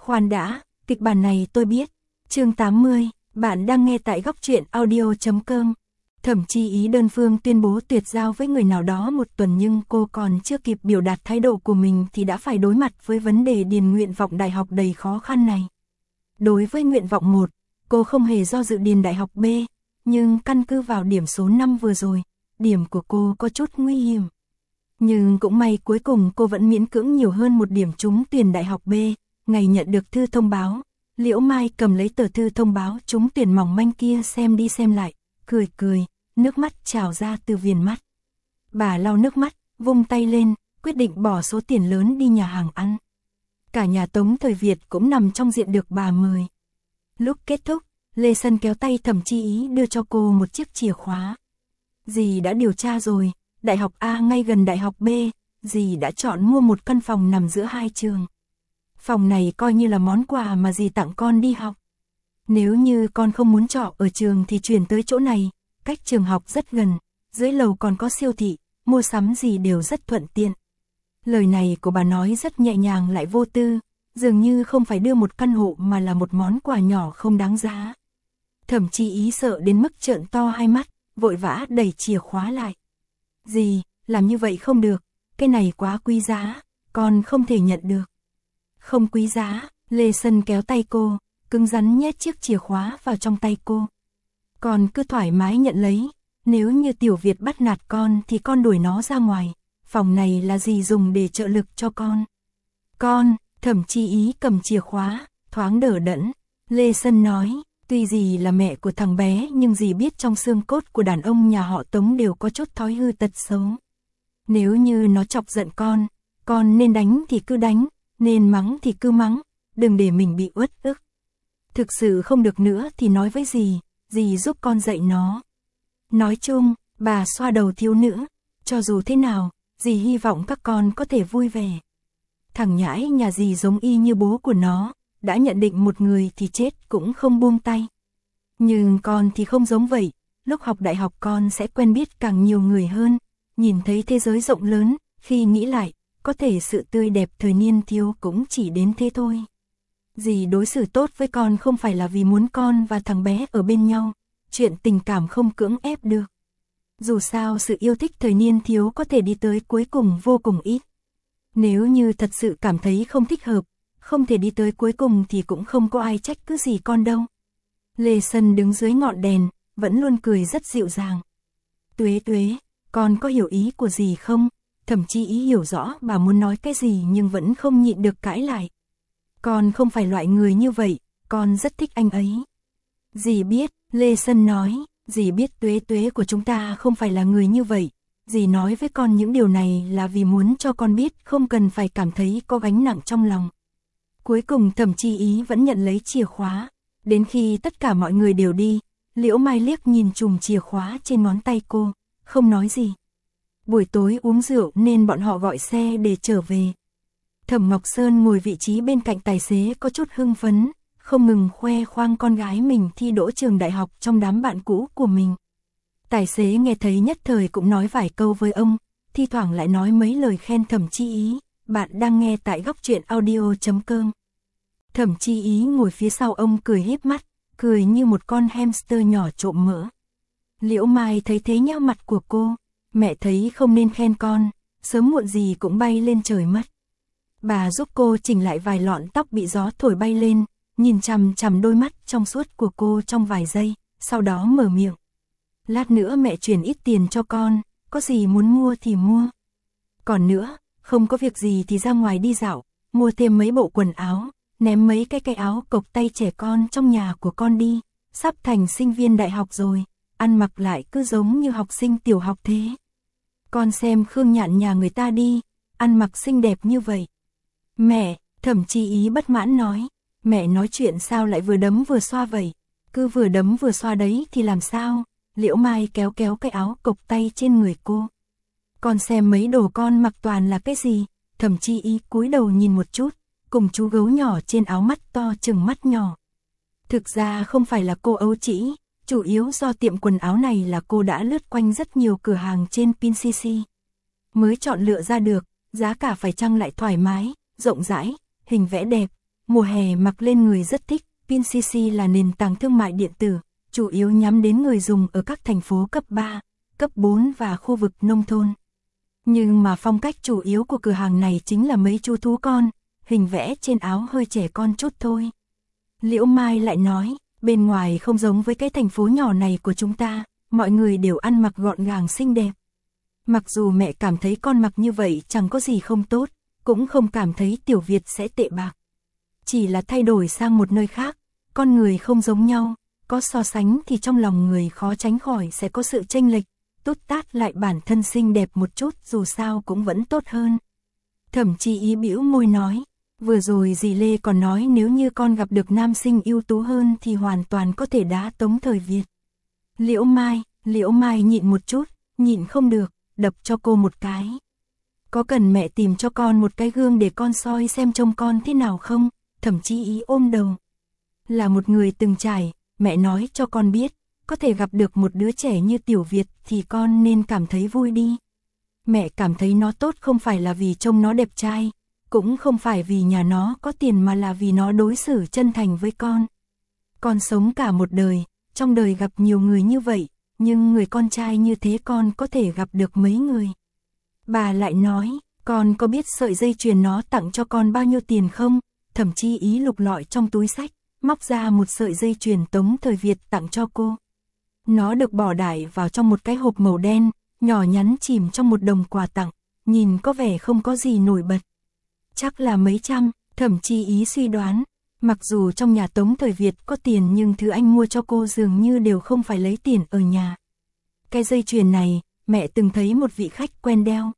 Khoan đã, kịch bản này tôi biết. Chương 80, bạn đang nghe tại góc truyện audio.com. Thẩm Chi Ý đơn phương tuyên bố tuyệt giao với người nào đó một tuần, nhưng cô còn chưa kịp biểu đạt thái độ của mình thì đã phải đối mặt với vấn đề điền nguyện vọng đại học đầy khó khăn này. Đối với nguyện vọng 1, cô không hề do dự điền đại học B, nhưng căn cứ vào điểm số 5 vừa rồi, điểm của cô có chút nguy hiểm. Nhưng cũng may cuối cùng cô vẫn miễn cưỡng nhiều hơn một điểm trúng tuyển đại học B. Ngày nhận được thư thông báo, Liễu Mai cầm lấy tờ thư thông báo trúng tuyển mỏng manh kia xem đi xem lại, cười, nước mắt trào ra từ viền mắt. Bà lau nước mắt, vung tay lên, quyết định bỏ số tiền lớn đi nhà hàng ăn. Cả nhà Tống Thời Việt cũng nằm trong diện được bà mời. Lúc kết thúc, Lê Sân kéo tay Thẩm Chi Ý đưa cho cô một chiếc chìa khóa. Dì đã điều tra rồi, đại học A ngay gần đại học B, dì đã chọn mua một căn phòng nằm giữa hai trường. Phòng này coi như là món quà mà dì tặng con đi học. Nếu như con không muốn trọ ở trường thì chuyển tới chỗ này, cách trường học rất gần, dưới lầu còn có siêu thị, mua sắm gì đều rất thuận tiện. Lời này của bà nói rất nhẹ nhàng lại vô tư, dường như không phải đưa một căn hộ mà là một món quà nhỏ không đáng giá. Thẩm Chi Ý sợ đến mức trợn to hai mắt, vội vã đẩy chìa khóa lại. Dì, làm như vậy không được, cái này quá quý giá, con không thể nhận được. Không quý giá, Lê Sân kéo tay cô, cứng rắn nhét chiếc chìa khóa vào trong tay cô. Con cứ thoải mái nhận lấy, nếu như Tiểu Việt bắt nạt con thì con đuổi nó ra ngoài, phòng này là dì dùng để trợ lực cho con. Con, Thẩm Chi Ý cầm chìa khóa, thoáng đờ đẫn. Lê Sân nói, tuy dì là mẹ của thằng bé nhưng dì biết trong xương cốt của đàn ông nhà họ Tống đều có chút thói hư tật xấu. Nếu như nó chọc giận con nên đánh thì cứ đánh, nên mắng thì cứ mắng, đừng để mình bị uất ức. Thực sự không được nữa thì nói với dì giúp con dạy nó. Nói chung, bà xoa đầu thiếu nữ, cho dù thế nào, dì hy vọng các con có thể vui vẻ. Thằng nhãi nhà dì giống y như bố của nó, đã nhận định một người thì chết cũng không buông tay. Nhưng con thì không giống vậy, lúc học đại học con sẽ quen biết càng nhiều người hơn, nhìn thấy thế giới rộng lớn, khi nghĩ lại, có thể sự tươi đẹp thời niên thiếu cũng chỉ đến thế thôi. Dì đối xử tốt với con không phải là vì muốn con và thằng bé ở bên nhau, chuyện tình cảm không cưỡng ép được. Dù sao sự yêu thích thời niên thiếu có thể đi tới cuối cùng vô cùng ít. Nếu như thật sự cảm thấy không thích hợp, không thể đi tới cuối cùng thì cũng không có ai trách cứ gì con đâu. Lê Sân đứng dưới ngọn đèn, vẫn luôn cười rất dịu dàng. Tuế, con có hiểu ý của dì không? Thẩm Chi Ý hiểu rõ bà muốn nói cái gì nhưng vẫn không nhịn được cãi lại. Con không phải loại người như vậy, con rất thích anh ấy. Dì biết, Lê Sân nói, dì biết Tuế của chúng ta không phải là người như vậy. Dì nói với con những điều này là vì muốn cho con biết không cần phải cảm thấy có gánh nặng trong lòng. Cuối cùng Thẩm Chi Ý vẫn nhận lấy chìa khóa. Đến khi tất cả mọi người đều đi, Liễu Mai liếc nhìn chùm chìa khóa trên ngón tay cô, không nói gì. Buổi tối uống rượu nên bọn họ gọi xe để trở về. Thẩm Ngọc Sơn ngồi vị trí bên cạnh tài xế có chút hưng phấn, không ngừng khoe khoang con gái mình thi đỗ trường đại học trong đám bạn cũ của mình. Tài xế nghe thấy nhất thời cũng nói vài câu với ông, thi thoảng lại nói mấy lời khen Thẩm Chi Ý. Bạn đang nghe tại góc truyện audio.com. Thẩm Chi Ý ngồi phía sau ông cười híp mắt, cười như một con hamster nhỏ trộm mỡ. Liễu Mai thấy thế nheo mặt của cô, mẹ thấy không nên khen con, sớm muộn gì cũng bay lên trời mất. Bà giúp cô chỉnh lại vài lọn tóc bị gió thổi bay lên, nhìn chằm chằm đôi mắt trong suốt của cô trong vài giây, sau đó mở miệng. Lát nữa mẹ chuyển ít tiền cho con, có gì muốn mua thì mua. Còn nữa, không có việc gì thì ra ngoài đi dạo, mua thêm mấy bộ quần áo, ném mấy cái áo cộc tay trẻ con trong nhà của con đi, sắp thành sinh viên đại học rồi, ăn mặc lại cứ giống như học sinh tiểu học thế. Con xem Khương Nhạn nhà người ta đi, ăn mặc xinh đẹp như vậy. Mẹ, Thẩm Chi Ý bất mãn nói, mẹ nói chuyện sao lại vừa đấm vừa xoa vậy, cứ vừa đấm vừa xoa đấy thì làm sao? Liễu Mai kéo cái áo cộc tay trên người cô. Con xem mấy đồ con mặc toàn là cái gì? Thẩm Chi Ý cúi đầu nhìn một chút, cùng chú gấu nhỏ trên áo mắt to chừng mắt nhỏ. Thực ra không phải là cô ấu trĩ, chủ yếu do tiệm quần áo này là cô đã lướt quanh rất nhiều cửa hàng trên PinCC. Mới chọn lựa ra được, giá cả phải chăng lại thoải mái, rộng rãi, hình vẽ đẹp, mùa hè mặc lên người rất thích. PinCC là nền tảng thương mại điện tử, chủ yếu nhắm đến người dùng ở các thành phố cấp 3, cấp 4 và khu vực nông thôn. Nhưng mà phong cách chủ yếu của cửa hàng này chính là mấy chú thú con, hình vẽ trên áo hơi trẻ con chút thôi. Liễu Mai lại nói, bên ngoài không giống với cái thành phố nhỏ này của chúng ta, mọi người đều ăn mặc gọn gàng xinh đẹp. Mặc dù mẹ cảm thấy con mặc như vậy chẳng có gì không tốt, cũng không cảm thấy Tiểu Việt sẽ tệ bạc. Chỉ là thay đổi sang một nơi khác, con người không giống nhau, có so sánh thì trong lòng người khó tránh khỏi sẽ có sự chênh lệch, tốt tát lại bản thân xinh đẹp một chút dù sao cũng vẫn tốt hơn. Thẩm Chi Ý bĩu môi nói, vừa rồi dì Lê còn nói nếu như con gặp được nam sinh ưu tú hơn thì hoàn toàn có thể đá Tống Thời Việt. Liễu Mai nhịn một chút, nhịn không được, đập cho cô một cái. Có cần mẹ tìm cho con một cái gương để con soi xem trông con thế nào không? Thẩm Chi Ý ôm đầu. Là một người từng trải, mẹ nói cho con biết, có thể gặp được một đứa trẻ như Tiểu Việt thì con nên cảm thấy vui đi. Mẹ cảm thấy nó tốt không phải là vì trông nó đẹp trai, cũng không phải vì nhà nó có tiền mà là vì nó đối xử chân thành với con. Con sống cả một đời, trong đời gặp nhiều người như vậy, nhưng người con trai như thế con có thể gặp được mấy người. Bà lại nói, con có biết sợi dây chuyền nó tặng cho con bao nhiêu tiền không? Thẩm Chi Ý lục lọi trong túi sách, móc ra một sợi dây chuyền Tống Thời Việt tặng cho cô. Nó được bỏ đại vào trong một cái hộp màu đen, nhỏ nhắn chìm trong một đồng quà tặng, nhìn có vẻ không có gì nổi bật. Chắc là mấy trăm, Thẩm Chi Ý suy đoán. Mặc dù trong nhà Tống Thời Việt có tiền nhưng thứ anh mua cho cô dường như đều không phải lấy tiền ở nhà. Cái dây chuyền này, mẹ từng thấy một vị khách quen đeo.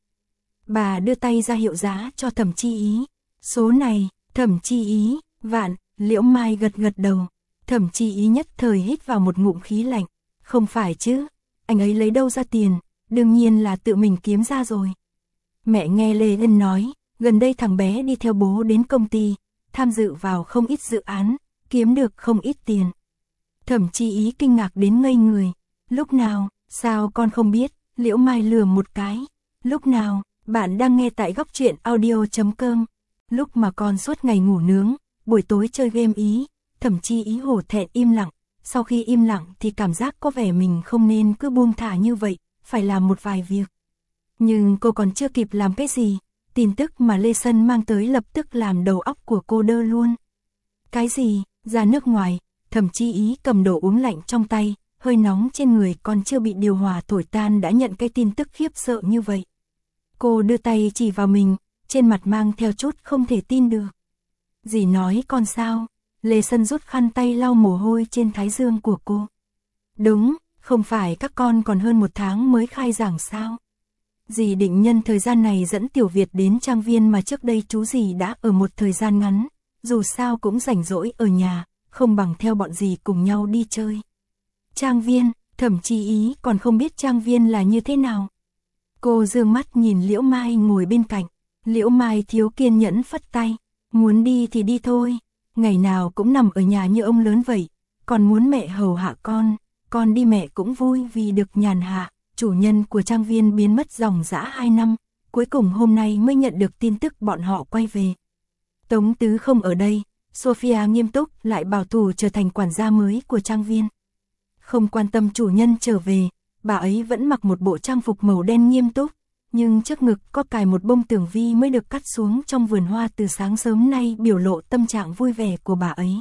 Bà đưa tay ra hiệu giá cho Thẩm Chi Ý. Số này, Thẩm Chi Ý, vạn, Liễu Mai gật gật đầu. Thẩm Chi Ý nhất thời hít vào một ngụm khí lạnh. Không phải chứ, anh ấy lấy đâu ra tiền, đương nhiên là tự mình kiếm ra rồi. Mẹ nghe Lê Ân nói, gần đây thằng bé đi theo bố đến công ty, tham dự vào không ít dự án, kiếm được không ít tiền. Thẩm Chi Ý kinh ngạc đến ngây người. Lúc nào, sao con không biết? Liễu Mai lừa một cái. Lúc nào, bạn đang nghe tại góc truyện audio.com. Lúc mà con suốt ngày ngủ nướng, buổi tối chơi game ý. Thẩm Chi Ý hổ thẹn im lặng. Sau khi im lặng thì cảm giác có vẻ mình không nên cứ buông thả như vậy, phải làm một vài việc. Nhưng cô còn chưa kịp làm cái gì, tin tức mà Lê Sân mang tới lập tức làm đầu óc của cô đơ luôn. Cái gì? Ra nước ngoài. Thẩm Chi Ý cầm đồ uống lạnh trong tay, hơi nóng trên người còn chưa bị điều hòa thổi tan đã nhận cái tin tức khiếp sợ như vậy. Cô đưa tay chỉ vào mình, trên mặt mang theo chút không thể tin được. Dì nói con sao? Lê Sân rút khăn tay lau mồ hôi trên thái dương của cô. Đúng, không phải các con còn hơn 1 tháng mới khai giảng sao? Dì định nhân thời gian này dẫn Tiểu Việt đến trang viên mà trước đây chú dì đã ở một thời gian ngắn, dù sao cũng rảnh rỗi ở nhà, không bằng theo bọn dì cùng nhau đi chơi. Trang viên, Thẩm Chi Ý còn không biết trang viên là như thế nào. Cô dương mắt nhìn Liễu Mai ngồi bên cạnh. Liễu Mai thiếu kiên nhẫn phất tay, muốn đi thì đi thôi, ngày nào cũng nằm ở nhà như ông lớn vậy, còn muốn mẹ hầu hạ con đi mẹ cũng vui vì được nhàn hạ. Chủ nhân của trang viên biến mất dòng dã 2 năm, cuối cùng hôm nay mới nhận được tin tức bọn họ quay về. Tống Tứ không ở đây, Sophia nghiêm túc lại bảo thủ trở thành quản gia mới của trang viên. Không quan tâm chủ nhân trở về, bà ấy vẫn mặc một bộ trang phục màu đen nghiêm túc, nhưng trước ngực có cài một bông tường vi mới được cắt xuống trong vườn hoa từ sáng sớm nay biểu lộ tâm trạng vui vẻ của bà ấy.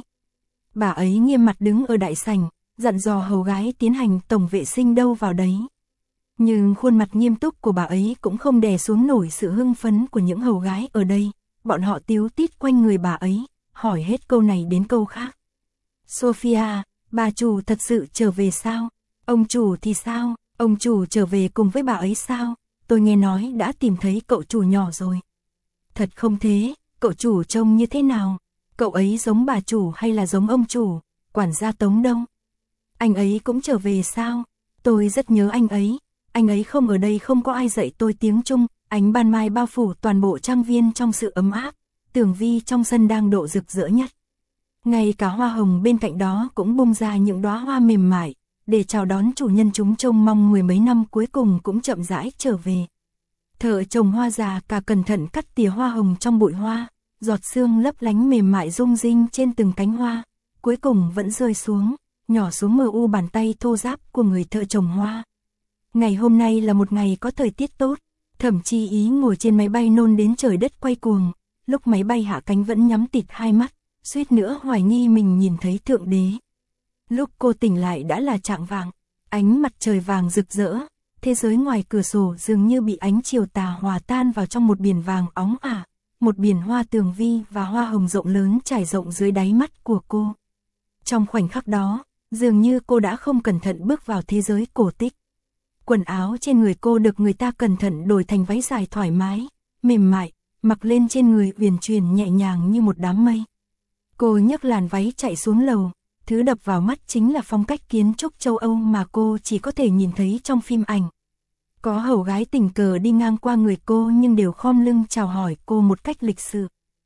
Bà ấy nghiêm mặt đứng ở đại sảnh, dặn dò hầu gái tiến hành tổng vệ sinh đâu vào đấy. Nhưng khuôn mặt nghiêm túc của bà ấy cũng không đè xuống nổi sự hưng phấn của những hầu gái ở đây, bọn họ tíu tít quanh người bà ấy, hỏi hết câu này đến câu khác. Sophia, bà chủ thật sự trở về sao? Ông chủ thì sao? Ông chủ trở về cùng với bà ấy sao? Tôi nghe nói đã tìm thấy cậu chủ nhỏ rồi. Thật không thế, cậu chủ trông như thế nào? Cậu ấy giống bà chủ hay là giống ông chủ? Quản gia Tống đâu? Anh ấy cũng trở về sao? Tôi rất nhớ anh ấy không ở đây, không có ai dạy tôi tiếng Trung. Ánh ban mai bao phủ toàn bộ trang viên trong sự ấm áp, tường vi trong sân đang độ rực rỡ nhất. Ngay cả hoa hồng bên cạnh đó cũng bung ra những đóa hoa mềm mại, để chào đón chủ nhân chúng trông mong 10 mấy năm cuối cùng cũng chậm rãi trở về. Thợ trồng hoa già cả cẩn thận cắt tỉa hoa hồng trong bụi hoa, giọt sương lấp lánh mềm mại rung rinh trên từng cánh hoa, cuối cùng vẫn rơi xuống, nhỏ xuống mờ u bàn tay thô ráp của người thợ trồng hoa. Ngày hôm nay là một ngày có thời tiết tốt, Thẩm Chi Ý ngồi trên máy bay nôn đến trời đất quay cuồng, lúc máy bay hạ cánh vẫn nhắm tịt hai mắt, suýt nữa hoài nghi mình nhìn thấy Thượng Đế. Lúc cô tỉnh lại đã là chạng vạng, ánh mặt trời vàng rực rỡ, thế giới ngoài cửa sổ dường như bị ánh chiều tà hòa tan vào trong một biển vàng óng ả, một biển hoa tường vi và hoa hồng rộng lớn trải rộng dưới đáy mắt của cô. Trong khoảnh khắc đó, dường như cô đã không cẩn thận bước vào thế giới cổ tích. Quần áo trên người cô được người ta cẩn thận đổi thành váy dài thoải mái, mềm mại, mặc lên trên người uyển chuyển nhẹ nhàng như một đám mây. Cô nhấc làn váy chạy xuống lầu, thứ đập vào mắt chính là phong cách kiến trúc châu Âu mà cô chỉ có thể nhìn thấy trong phim ảnh. Có hầu gái tình cờ đi ngang qua người cô nhưng đều khom lưng chào hỏi cô một cách lịch sự.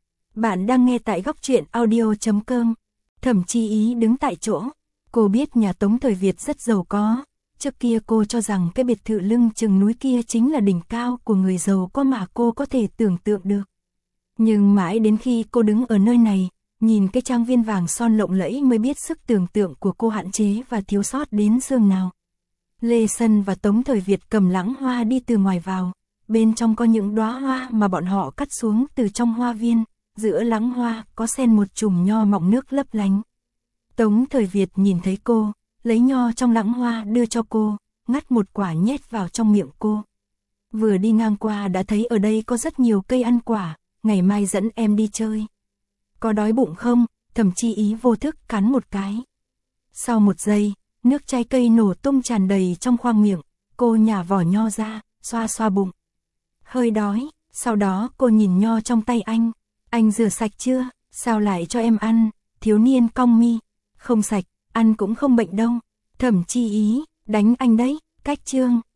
Bạn đang nghe tại góc truyện audio.com. Thẩm Chi Ý đứng tại chỗ. Cô biết nhà Tống thời Việt rất giàu có. Trước kia cô cho rằng cái biệt thự lưng chừng núi kia chính là đỉnh cao của người giàu có mà cô có thể tưởng tượng được. Nhưng mãi đến khi cô đứng ở nơi này, nhìn cái trang viên vàng son lộng lẫy mới biết sức tưởng tượng của cô hạn chế và thiếu sót đến giường nào. Lê Sân và Tống thời Việt cầm lẵng hoa đi từ ngoài vào, bên trong có những đóa hoa mà bọn họ cắt xuống từ trong hoa viên, giữa lẵng hoa có xen một chùm nho mọng nước lấp lánh. Tống thời Việt nhìn thấy cô, lấy nho trong lẵng hoa đưa cho cô, ngắt một quả nhét vào trong miệng cô. Vừa đi ngang qua đã thấy ở đây có rất nhiều cây ăn quả, ngày mai dẫn em đi chơi. Có đói bụng không? Thẩm Chi Ý vô thức cắn một cái. Sau một giây, nước trái cây nổ tung tràn đầy trong khoang miệng, cô nhả vỏ nho ra, xoa xoa bụng. Hơi đói, sau đó cô nhìn nho trong tay anh rửa sạch chưa? Sao lại cho em ăn? Thiếu niên cong mi. Không sạch, ăn cũng không bệnh đâu. Thẩm Chi Ý, đánh anh đấy. Cách chương